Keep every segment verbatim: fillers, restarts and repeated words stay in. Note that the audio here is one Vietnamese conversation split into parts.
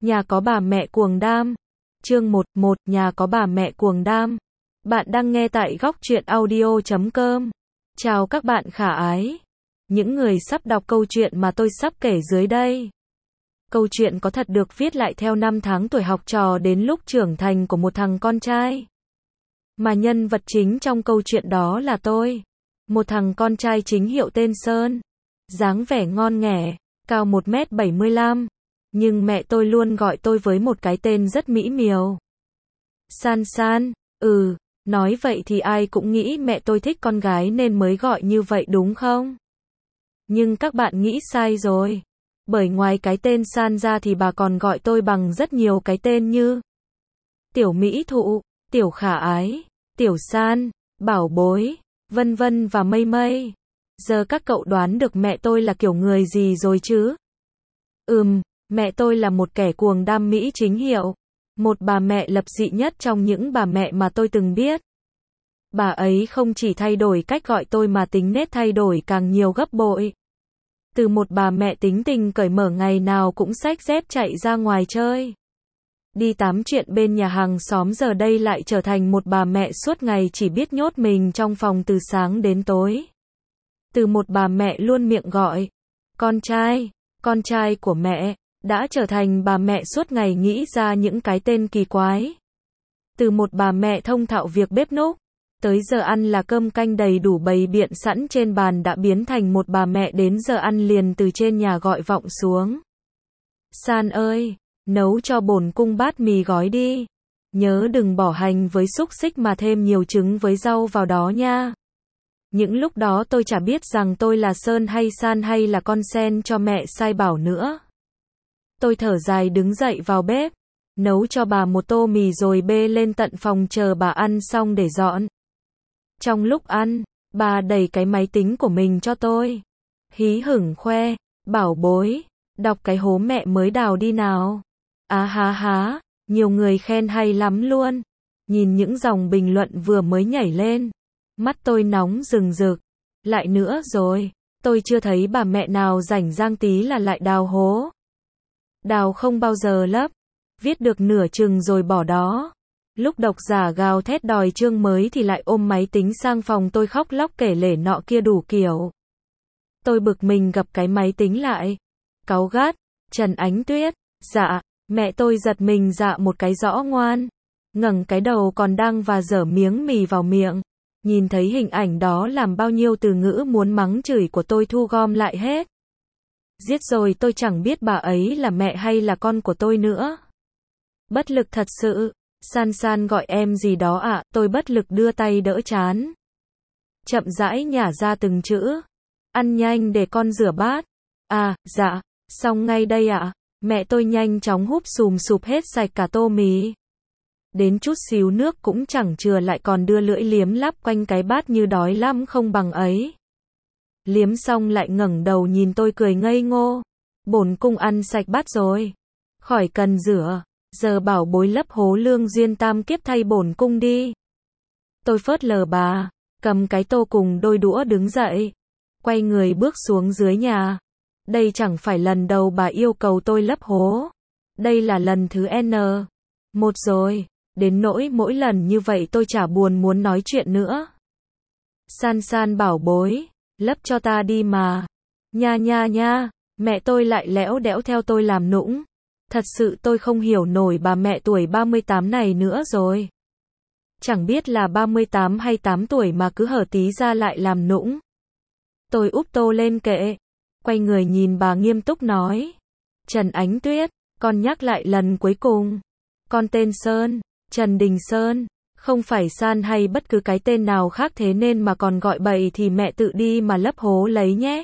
Nhà có bà mẹ cuồng đam. Chương một, một, nhà có bà mẹ cuồng đam. Bạn đang nghe tại góc truyện audio chấm com. Chào các bạn khả ái. Những người sắp đọc câu chuyện mà tôi sắp kể dưới đây. Câu chuyện có thật được viết lại theo năm tháng tuổi học trò đến lúc trưởng thành của một thằng con trai. Mà nhân vật chính trong câu chuyện đó là tôi. Một thằng con trai chính hiệu tên Sơn. Dáng vẻ ngon nghẻ, cao một mét bảy mươi lăm. Nhưng mẹ tôi luôn gọi tôi với một cái tên rất mỹ miều. San San, ừ, nói vậy thì ai cũng nghĩ mẹ tôi thích con gái nên mới gọi như vậy đúng không? Nhưng các bạn nghĩ sai rồi. Bởi ngoài cái tên San ra thì bà còn gọi tôi bằng rất nhiều cái tên như Tiểu Mỹ Thụ, Tiểu Khả Ái, Tiểu San, Bảo Bối, vân vân và mây mây. Giờ các cậu đoán được mẹ tôi là kiểu người gì rồi chứ? Ừm, mẹ tôi là một kẻ cuồng đam mỹ chính hiệu. Một bà mẹ lập dị nhất trong những bà mẹ mà tôi từng biết. Bà ấy không chỉ thay đổi cách gọi tôi mà tính nết thay đổi càng nhiều gấp bội. Từ một bà mẹ tính tình cởi mở ngày nào cũng xách dép chạy ra ngoài chơi. Đi tám chuyện bên nhà hàng xóm giờ đây lại trở thành một bà mẹ suốt ngày chỉ biết nhốt mình trong phòng từ sáng đến tối. Từ một bà mẹ luôn miệng gọi con trai, con trai của mẹ, đã trở thành bà mẹ suốt ngày nghĩ ra những cái tên kỳ quái. Từ một bà mẹ thông thạo việc bếp núc, tới giờ ăn là cơm canh đầy đủ bày biện sẵn trên bàn đã biến thành một bà mẹ đến giờ ăn liền từ trên nhà gọi vọng xuống. San ơi, nấu cho bổn cung bát mì gói đi. Nhớ đừng bỏ hành với xúc xích mà thêm nhiều trứng với rau vào đó nha. Những lúc đó tôi chả biết rằng tôi là Sơn hay San hay là con sen cho mẹ sai bảo nữa. Tôi thở dài đứng dậy vào bếp, nấu cho bà một tô mì rồi bê lên tận phòng chờ bà ăn xong để dọn. Trong lúc ăn, bà đẩy cái máy tính của mình cho tôi. Hí hửng khoe, Bảo Bối, đọc cái hố mẹ mới đào đi nào. Á há há, nhiều người khen hay lắm luôn. Nhìn những dòng bình luận vừa mới nhảy lên. Mắt tôi nóng rừng rực. Lại nữa rồi, tôi chưa thấy bà mẹ nào rảnh rang tí là lại đào hố. Đào không bao giờ lấp. Viết được nửa chừng rồi bỏ đó. Lúc độc giả gào thét đòi chương mới thì lại ôm máy tính sang phòng tôi khóc lóc kể lể nọ kia đủ kiểu. Tôi bực mình gập cái máy tính lại. Cáu gắt, Trần Ánh Tuyết, dạ, mẹ tôi giật mình dạ một cái rõ ngoan. Ngẩng cái đầu còn đang và dở miếng mì vào miệng. Nhìn thấy hình ảnh đó làm bao nhiêu từ ngữ muốn mắng chửi của tôi thu gom lại hết. Giết rồi tôi chẳng biết bà ấy là mẹ hay là con của tôi nữa. Bất lực thật sự. San San gọi em gì đó ạ, à? Tôi bất lực đưa tay đỡ trán. Chậm rãi nhả ra từng chữ. Ăn nhanh để con rửa bát. À, dạ, xong ngay đây ạ. À? Mẹ tôi nhanh chóng húp sùm sụp hết sạch cả tô mì. Đến chút xíu nước cũng chẳng chừa lại còn đưa lưỡi liếm láp quanh cái bát như đói lắm không bằng ấy. Liếm xong lại ngẩng đầu nhìn tôi cười ngây ngô. Bổn cung ăn sạch bát rồi. Khỏi cần rửa. Giờ Bảo Bối lấp hố lương duyên tam kiếp thay bổn cung đi. Tôi phớt lờ bà. Cầm cái tô cùng đôi đũa đứng dậy. Quay người bước xuống dưới nhà. Đây chẳng phải lần đầu bà yêu cầu tôi lấp hố. Đây là lần thứ N. Một rồi. Đến nỗi mỗi lần như vậy tôi chả buồn muốn nói chuyện nữa. San San Bảo Bối. Lấp cho ta đi mà. Nha nha nha. Mẹ tôi lại lẽo đẽo theo tôi làm nũng. Thật sự tôi không hiểu nổi bà mẹ tuổi ba mươi tám này nữa rồi. Chẳng biết là ba mươi tám hay tám tuổi mà cứ hở tí ra lại làm nũng. Tôi úp tô lên kệ. Quay người nhìn bà nghiêm túc nói. Trần Ánh Tuyết, con nhắc lại lần cuối cùng. Con tên Sơn, Trần Đình Sơn, không phải San hay bất cứ cái tên nào khác thế nên mà còn gọi bậy thì mẹ tự đi mà lấp hố lấy nhé.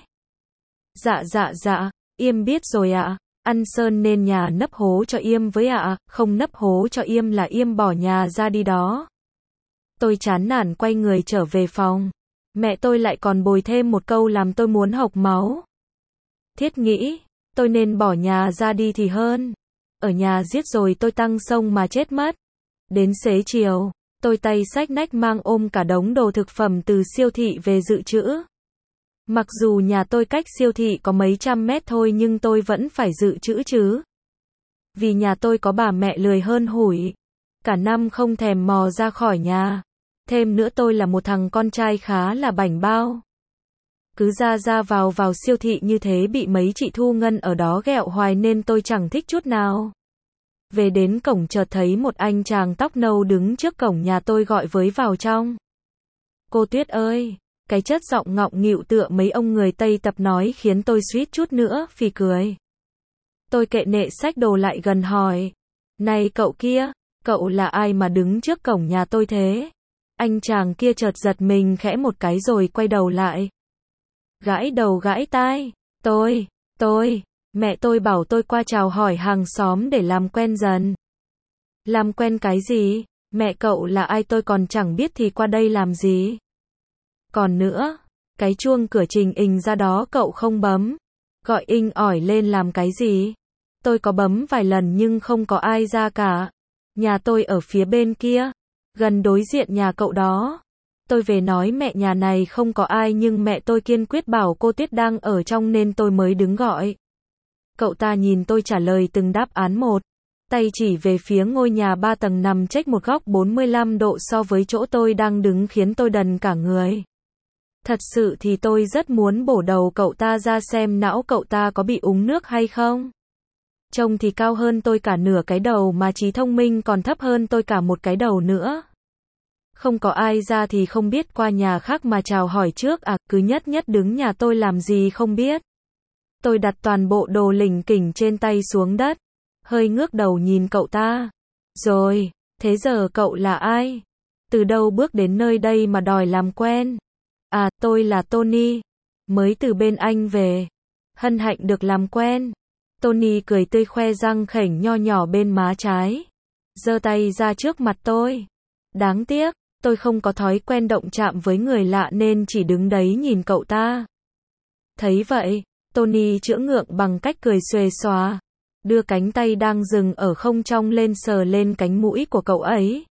Dạ dạ dạ, Yêm biết rồi ạ. Ăn Sơn nên nhà nấp hố cho Yêm với ạ, không nấp hố cho Yêm là Yêm bỏ nhà ra đi đó. Tôi chán nản quay người trở về phòng. Mẹ tôi lại còn bồi thêm một câu làm tôi muốn hộc máu. Thiết nghĩ, tôi nên bỏ nhà ra đi thì hơn. Ở nhà giết rồi tôi tăng sông mà chết mất. Đến xế chiều, tôi tay xách nách mang ôm cả đống đồ thực phẩm từ siêu thị về dự trữ. Mặc dù nhà tôi cách siêu thị có mấy trăm mét thôi nhưng tôi vẫn phải dự trữ chứ. Vì nhà tôi có bà mẹ lười hơn hủi. Cả năm không thèm mò ra khỏi nhà. Thêm nữa tôi là một thằng con trai khá là bảnh bao. Cứ ra ra vào vào siêu thị như thế bị mấy chị thu ngân ở đó ghẹo hoài nên tôi chẳng thích chút nào. Về đến cổng chợt thấy một anh chàng tóc nâu đứng trước cổng nhà tôi gọi với vào trong. Cô Tuyết ơi, cái chất giọng ngọng nghịu tựa mấy ông người Tây tập nói khiến tôi suýt chút nữa phì cười. Tôi kệ nệ xách đồ lại gần hỏi. Này cậu kia, cậu là ai mà đứng trước cổng nhà tôi thế? Anh chàng kia chợt giật mình khẽ một cái rồi quay đầu lại. Gãi đầu gãi tai. Tôi, tôi, mẹ tôi bảo tôi qua chào hỏi hàng xóm để làm quen dần. Làm quen cái gì? Mẹ cậu là ai tôi còn chẳng biết thì qua đây làm gì? Còn nữa, cái chuông cửa trình ình ra đó cậu không bấm. Gọi inh ỏi lên làm cái gì? Tôi có bấm vài lần nhưng không có ai ra cả. Nhà tôi ở phía bên kia, gần đối diện nhà cậu đó. Tôi về nói mẹ nhà này không có ai nhưng mẹ tôi kiên quyết bảo cô Tuyết đang ở trong nên tôi mới đứng gọi. Cậu ta nhìn tôi trả lời từng đáp án một. Tay chỉ về phía ngôi nhà ba tầng nằm chệch một góc bốn mươi lăm độ so với chỗ tôi đang đứng khiến tôi đần cả người. Thật sự thì tôi rất muốn bổ đầu cậu ta ra xem não cậu ta có bị úng nước hay không. Trông thì cao hơn tôi cả nửa cái đầu mà trí thông minh còn thấp hơn tôi cả một cái đầu nữa. Không có ai ra thì không biết qua nhà khác mà chào hỏi trước à, cứ nhất nhất đứng nhà tôi làm gì không biết. Tôi đặt toàn bộ đồ lỉnh kỉnh trên tay xuống đất, hơi ngước đầu nhìn cậu ta. Rồi, thế giờ cậu là ai? Từ đâu bước đến nơi đây mà đòi làm quen? À, tôi là Tony, mới từ bên Anh về. Hân hạnh được làm quen. Tony cười tươi khoe răng khểnh nho nhỏ bên má trái. Giơ tay ra trước mặt tôi. Đáng tiếc, tôi không có thói quen động chạm với người lạ nên chỉ đứng đấy nhìn cậu ta. Thấy vậy, Tony chữa ngượng bằng cách cười xuề xòa, đưa cánh tay đang dừng ở không trong lên sờ lên cánh mũi của cậu ấy.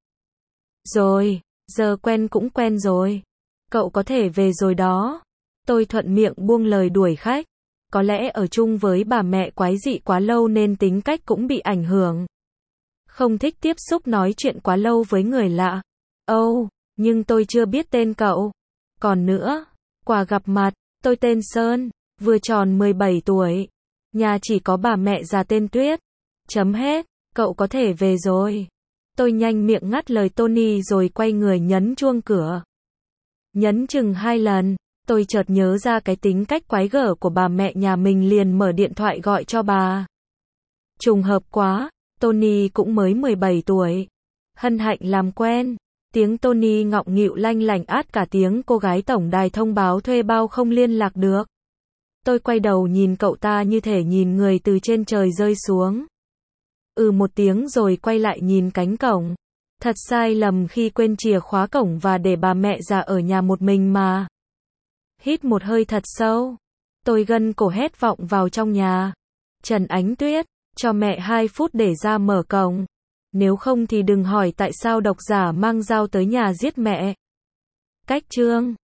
Rồi, giờ quen cũng quen rồi. Cậu có thể về rồi đó. Tôi thuận miệng buông lời đuổi khách. Có lẽ ở chung với bà mẹ quái dị quá lâu nên tính cách cũng bị ảnh hưởng. Không thích tiếp xúc nói chuyện quá lâu với người lạ. Âu, oh, nhưng tôi chưa biết tên cậu. Còn nữa, quà gặp mặt, tôi tên Sơn, vừa tròn mười bảy tuổi. Nhà chỉ có bà mẹ già tên Tuyết. Chấm hết, cậu có thể về rồi. Tôi nhanh miệng ngắt lời Tony rồi quay người nhấn chuông cửa. Nhấn chừng hai lần, tôi chợt nhớ ra cái tính cách quái gở của bà mẹ nhà mình liền mở điện thoại gọi cho bà. Trùng hợp quá, Tony cũng mới mười bảy tuổi. Hân hạnh làm quen. Tiếng Tony ngọng nghịu lanh lảnh át cả tiếng cô gái tổng đài thông báo thuê bao không liên lạc được. Tôi quay đầu nhìn cậu ta như thể nhìn người từ trên trời rơi xuống. Ừ một tiếng rồi quay lại nhìn cánh cổng. Thật sai lầm khi quên chìa khóa cổng và để bà mẹ già ở nhà một mình mà. Hít một hơi thật sâu. Tôi gân cổ hét vọng vào trong nhà. Trần Ánh Tuyết, cho mẹ hai phút để ra mở cổng. Nếu không thì đừng hỏi tại sao độc giả mang dao tới nhà giết mẹ. Cách chương